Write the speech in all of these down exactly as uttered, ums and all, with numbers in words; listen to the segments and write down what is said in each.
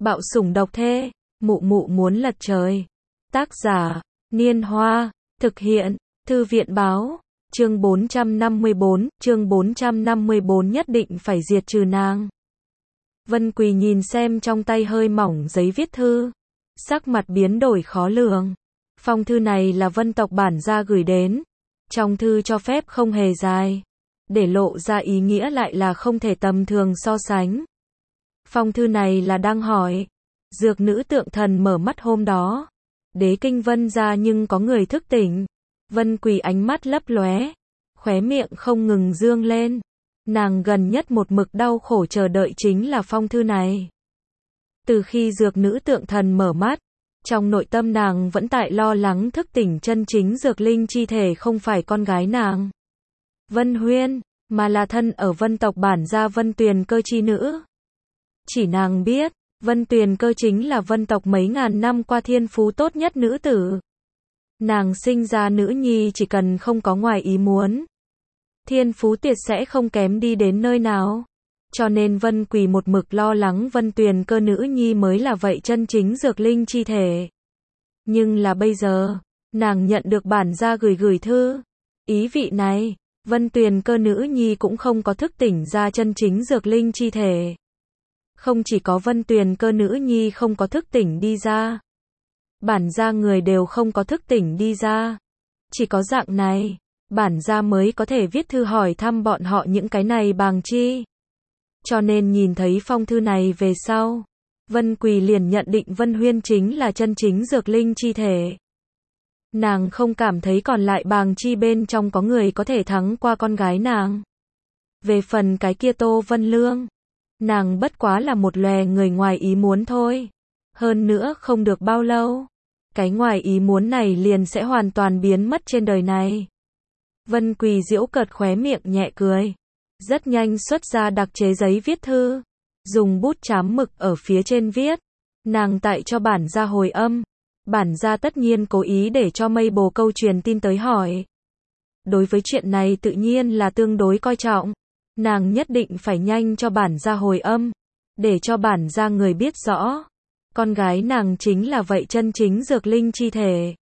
Bạo sủng độc thê, mụ mụ muốn lật trời. Tác giả, Niên Hoa, thực hiện, Thư viện báo, chương bốn trăm năm mươi bốn, chương bốn trăm năm mươi bốn nhất định phải diệt trừ nàng. Vân Quỳ nhìn xem trong tay hơi mỏng giấy viết thư, sắc mặt biến đổi khó lường. Phong thư này là Vân tộc bản gia gửi đến, trong thư cho phép không hề dài, để lộ ra ý nghĩa lại là không thể tầm thường so sánh. Phong thư này là đang hỏi, dược nữ tượng thần mở mắt hôm đó, đế kinh Vân gia nhưng có người thức tỉnh. Vân Quỳ ánh mắt lấp lóe, khóe miệng không ngừng dương lên. Nàng gần nhất một mực đau khổ chờ đợi chính là phong thư này. Từ khi dược nữ tượng thần mở mắt, trong nội tâm nàng vẫn tại lo lắng thức tỉnh chân chính dược linh chi thể không phải con gái nàng, Vân Huyên, mà là thân ở Vân tộc bản gia Vân Tuyền Cơ chi nữ. Chỉ nàng biết, Vân Tuyền Cơ chính là Vân tộc mấy ngàn năm qua thiên phú tốt nhất nữ tử. Nàng sinh ra nữ nhi chỉ cần không có ngoài ý muốn, thiên phú tuyệt sẽ không kém đi đến nơi nào. Cho nên Vân Quỳ một mực lo lắng Vân Tuyền Cơ nữ nhi mới là vậy chân chính dược linh chi thể. Nhưng là bây giờ, nàng nhận được bản gia gửi gửi thư. Ý vị này, Vân Tuyền Cơ nữ nhi cũng không có thức tỉnh ra chân chính dược linh chi thể. Không chỉ có Vân Tuyền Cơ nữ nhi không có thức tỉnh đi ra, bản gia người đều không có thức tỉnh đi ra. Chỉ có dạng này, bản gia mới có thể viết thư hỏi thăm bọn họ những cái này bàng chi. Cho nên nhìn thấy phong thư này về sau, Vân Quỳ liền nhận định Vân Huyên chính là chân chính dược linh chi thể. Nàng không cảm thấy còn lại bàng chi bên trong có người có thể thắng qua con gái nàng. Về phần cái kia Tô Vân Lương, nàng bất quá là một lòe người ngoài ý muốn thôi. Hơn nữa không được bao lâu, cái ngoài ý muốn này liền sẽ hoàn toàn biến mất trên đời này. Vân Quỳ giễu cợt khóe miệng nhẹ cười, rất nhanh xuất ra đặc chế giấy viết thư, dùng bút chám mực ở phía trên viết, nàng tại cho bản gia hồi âm. Bản gia tất nhiên cố ý để cho mây bồ câu truyền tin tới hỏi. Đối với chuyện này tự nhiên là tương đối coi trọng, nàng nhất định phải nhanh cho bản gia hồi âm, để cho bản gia người biết rõ, con gái nàng chính là vậy chân chính dược linh chi thể.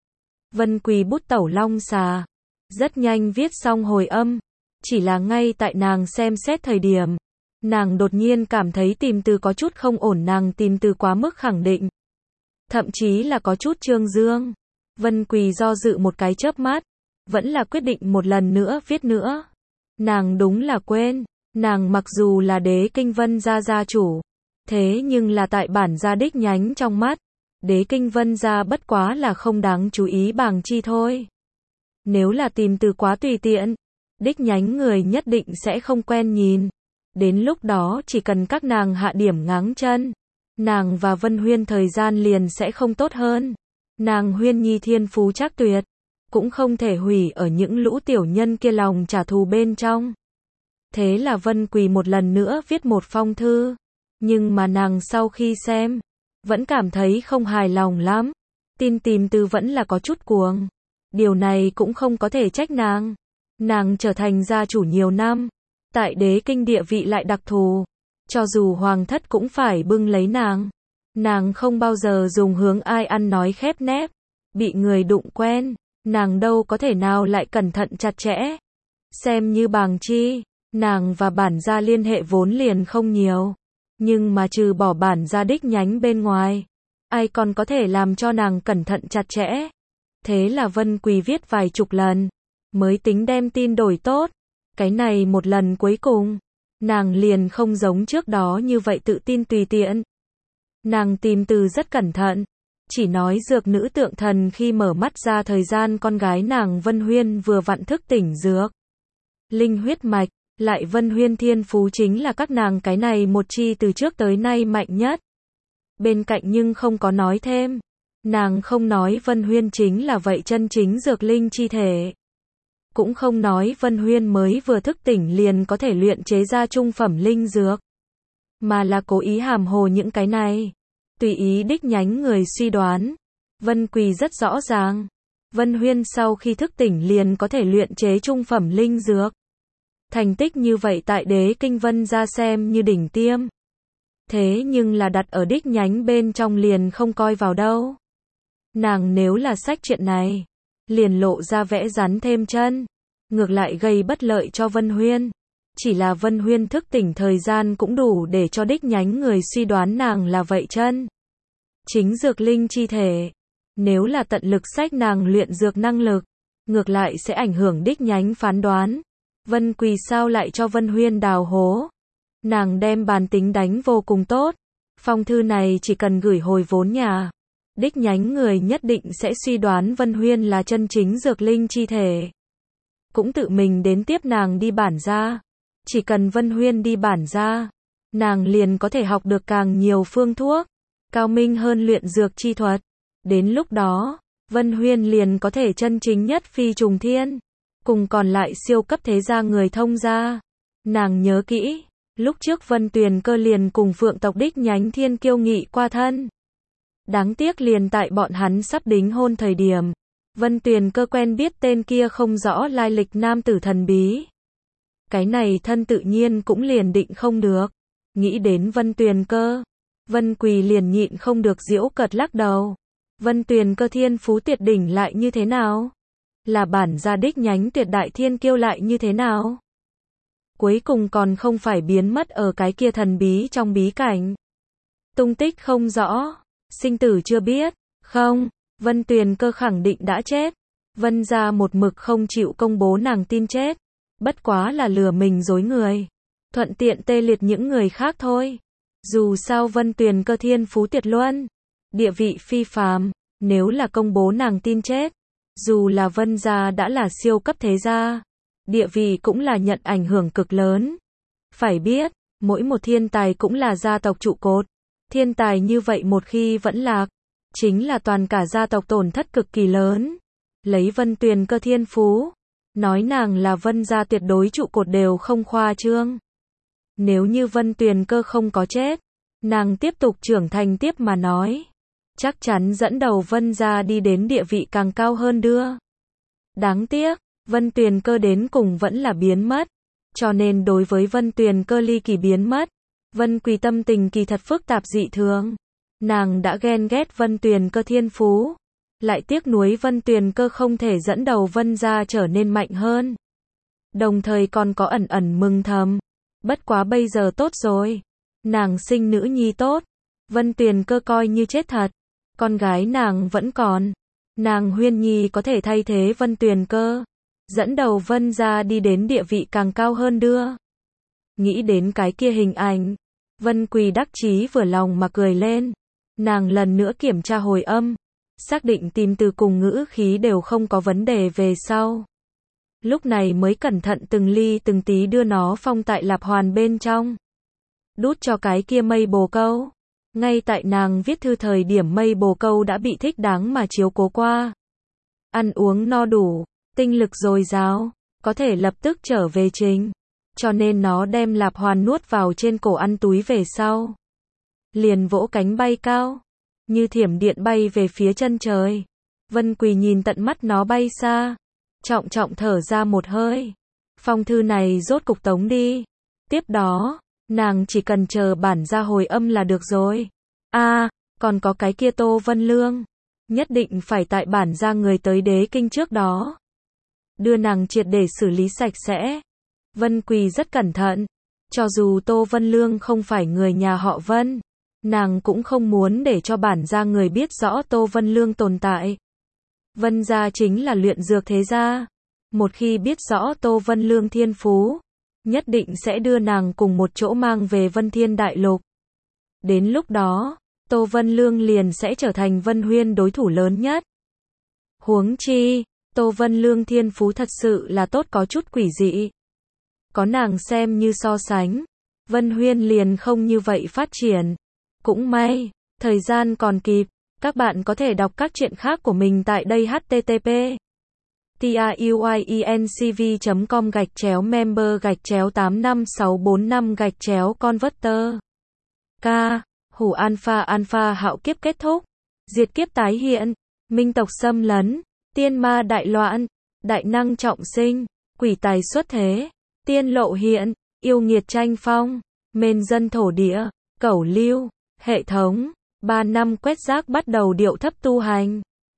Vân Quỳ bút tẩu long xà, rất nhanh viết xong hồi âm, chỉ là ngay tại nàng xem xét thời điểm, nàng đột nhiên cảm thấy tìm từ có chút không ổn, nàng tìm từ quá mức khẳng định, thậm chí là có chút trương dương. Vân Quỳ do dự một cái chớp mắt, vẫn là quyết định một lần nữa viết nữa. Nàng đúng là quên, nàng mặc dù là đế kinh Vân gia gia chủ, thế nhưng là tại bản gia đích nhánh trong mắt, đế kinh Vân gia bất quá là không đáng chú ý bàng chi thôi. Nếu là tìm từ quá tùy tiện, đích nhánh người nhất định sẽ không quen nhìn. Đến lúc đó chỉ cần các nàng hạ điểm ngáng chân, nàng và Vân Huyên thời gian liền sẽ không tốt hơn. Nàng Huyên nhi thiên phú chắc tuyệt, cũng không thể hủy ở những lũ tiểu nhân kia lòng trả thù bên trong. Thế là Vân Quỳ một lần nữa viết một phong thư, nhưng mà nàng sau khi xem, vẫn cảm thấy không hài lòng lắm. Tin tìm từ vẫn là có chút cuồng. Điều này cũng không có thể trách nàng. Nàng trở thành gia chủ nhiều năm, tại đế kinh địa vị lại đặc thù, cho dù hoàng thất cũng phải bưng lấy nàng. Nàng không bao giờ dùng hướng ai ăn nói khép nép, bị người đụng quen, nàng đâu có thể nào lại cẩn thận chặt chẽ. Xem như bàng chi, nàng và bản gia liên hệ vốn liền không nhiều, nhưng mà trừ bỏ bản gia đích nhánh bên ngoài, ai còn có thể làm cho nàng cẩn thận chặt chẽ. Thế là Vân Quỳ viết vài chục lần, mới tính đem tin đổi tốt. Cái này một lần cuối cùng, nàng liền không giống trước đó như vậy tự tin tùy tiện. Nàng tìm từ rất cẩn thận, chỉ nói dược nữ tượng thần khi mở mắt ra thời gian con gái nàng Vân Huyên vừa vặn thức tỉnh dược linh huyết mạch, lại Vân Huyên thiên phú chính là các nàng cái này một chi từ trước tới nay mạnh nhất. Bên cạnh nhưng không có nói thêm, nàng không nói Vân Huyên chính là vậy chân chính dược linh chi thể, cũng không nói Vân Huyên mới vừa thức tỉnh liền có thể luyện chế ra trung phẩm linh dược, mà là cố ý hàm hồ những cái này, tùy ý đích nhánh người suy đoán. Vân Quỳ rất rõ ràng, Vân Huyên sau khi thức tỉnh liền có thể luyện chế trung phẩm linh dược. Thành tích như vậy tại đế kinh Vân gia xem như đỉnh tiêm. thế nhưng là đặt ở đích nhánh bên trong liền không coi vào đâu. Nàng nếu là sách chuyện này, liền lộ ra vẽ rắn thêm chân, ngược lại gây bất lợi cho Vân Huyên. Chỉ là Vân Huyên thức tỉnh thời gian cũng đủ để cho đích nhánh người suy đoán nàng là vậy chân chính dược linh chi thể. Nếu là tận lực sách nàng luyện dược năng lực, ngược lại sẽ ảnh hưởng đích nhánh phán đoán. Vân Quỳ sao lại cho Vân Huyên đào hố? Nàng đem bàn tính đánh vô cùng tốt. Phong thư này chỉ cần gửi hồi vốn nhà, đích nhánh người nhất định sẽ suy đoán Vân Huyên là chân chính dược linh chi thể. Cũng tự mình đến tiếp nàng đi bản gia. Chỉ cần Vân Huyên đi bản gia, nàng liền có thể học được càng nhiều phương thuốc, cao minh hơn luyện dược chi thuật. Đến lúc đó, Vân Huyên liền có thể chân chính nhất phi trùng thiên, cùng còn lại siêu cấp thế gia người thông gia. Nàng nhớ kỹ, lúc trước Vân Tuyền Cơ liền cùng Phượng tộc đích nhánh Thiên Kiêu nghị qua thân. Đáng tiếc liền tại bọn hắn sắp đính hôn thời điểm, Vân Tuyền Cơ quen biết tên kia không rõ lai lịch nam tử thần bí. Cái này thân tự nhiên cũng liền định không được. Nghĩ đến Vân Tuyền Cơ, Vân Quỳ liền nhịn không được giễu cợt lắc đầu. Vân Tuyền Cơ thiên phú tuyệt đỉnh lại như thế nào? Là bản gia đích nhánh tuyệt đại thiên kiêu lại như thế nào? Cuối cùng còn không phải biến mất ở cái kia thần bí trong bí cảnh. Tung tích không rõ, sinh tử chưa biết. Không, Vân Tuyền Cơ khẳng định đã chết. Vân gia một mực không chịu công bố nàng tin chết. Bất quá là lừa mình dối người, thuận tiện tê liệt những người khác thôi. Dù sao Vân Tuyền Cơ thiên phú tuyệt luân, địa vị phi phàm, nếu là công bố nàng tin chết, dù là Vân gia đã là siêu cấp thế gia, địa vị cũng là nhận ảnh hưởng cực lớn. Phải biết, mỗi một thiên tài cũng là gia tộc trụ cột. Thiên tài như vậy một khi vẫn lạc, chính là toàn cả gia tộc tổn thất cực kỳ lớn. Lấy Vân Tuyền Cơ thiên phú, nói nàng là Vân gia tuyệt đối trụ cột đều không khoa trương. Nếu như Vân Tuyền Cơ không có chết, nàng tiếp tục trưởng thành tiếp mà nói, chắc chắn dẫn đầu Vân gia đi đến địa vị càng cao hơn đưa. Đáng tiếc, Vân Tuyền Cơ đến cùng vẫn là biến mất. Cho nên đối với Vân Tuyền Cơ ly kỳ biến mất, Vân Quỳ tâm tình kỳ thật phức tạp dị thường. Nàng đã ghen ghét Vân Tuyền Cơ thiên phú, lại tiếc nuối Vân Tuyền Cơ không thể dẫn đầu Vân gia trở nên mạnh hơn. Đồng thời còn có ẩn ẩn mừng thầm. Bất quá bây giờ tốt rồi. Nàng sinh nữ nhi tốt. Vân Tuyền Cơ coi như chết thật. Con gái nàng vẫn còn. Nàng Huyên Nhi có thể thay thế Vân Tuyền Cơ, dẫn đầu Vân gia đi đến địa vị càng cao hơn đưa. Nghĩ đến cái kia hình ảnh, Vân Quỳ đắc chí vừa lòng mà cười lên. Nàng lần nữa kiểm tra hồi âm, xác định tìm từ cùng ngữ khí đều không có vấn đề về sau. Lúc này mới cẩn thận từng ly từng tí đưa nó phong tại lạp hoàn bên trong. Đút cho cái kia mây bồ câu. Ngay tại nàng viết thư thời điểm mây bồ câu đã bị thích đáng mà chiếu cố qua. Ăn uống no đủ, tinh lực dồi dào, có thể lập tức trở về trình. Cho nên nó đem lạp hoàn nuốt vào trên cổ ăn túi về sau. Liền vỗ cánh bay cao, như thiểm điện bay về phía chân trời. Vân Quỳ nhìn tận mắt nó bay xa, trọng trọng thở ra một hơi. Phong thư này rốt cục tống đi. Tiếp đó, nàng chỉ cần chờ bản gia hồi âm là được rồi. A, à, còn có cái kia Tô Vân Lương, nhất định phải tại bản gia người tới đế kinh trước đó, đưa nàng triệt để xử lý sạch sẽ. Vân Quỳ rất cẩn thận, cho dù Tô Vân Lương không phải người nhà họ Vân, nàng cũng không muốn để cho bản gia người biết rõ Tô Vân Lương tồn tại. Vân gia chính là luyện dược thế gia, một khi biết rõ Tô Vân Lương thiên phú, nhất định sẽ đưa nàng cùng một chỗ mang về Vân Thiên Đại Lục. Đến lúc đó, Tô Vân Lương liền sẽ trở thành Vân Huyên đối thủ lớn nhất. Huống chi, Tô Vân Lương thiên phú thật sự là tốt có chút quỷ dị. Có nàng xem như so sánh, Vân Huyên liền không như vậy phát triển. Cũng may, thời gian còn kịp, các bạn có thể đọc các truyện khác của mình tại đây h t t p truyencv chấm com gạch chéo member gạch chéo tám năm sáu bốn năm gạch chéo converter. K. Hủ alpha alpha hạo kiếp kết thúc, diệt kiếp tái hiện, minh tộc xâm lấn, tiên ma đại loạn, đại năng trọng sinh, quỷ tài xuất thế, tiên lộ hiện, yêu nghiệt tranh phong, mên dân thổ địa. Cẩu lưu, hệ thống, ba năm quét rác bắt đầu điệu thấp tu hành.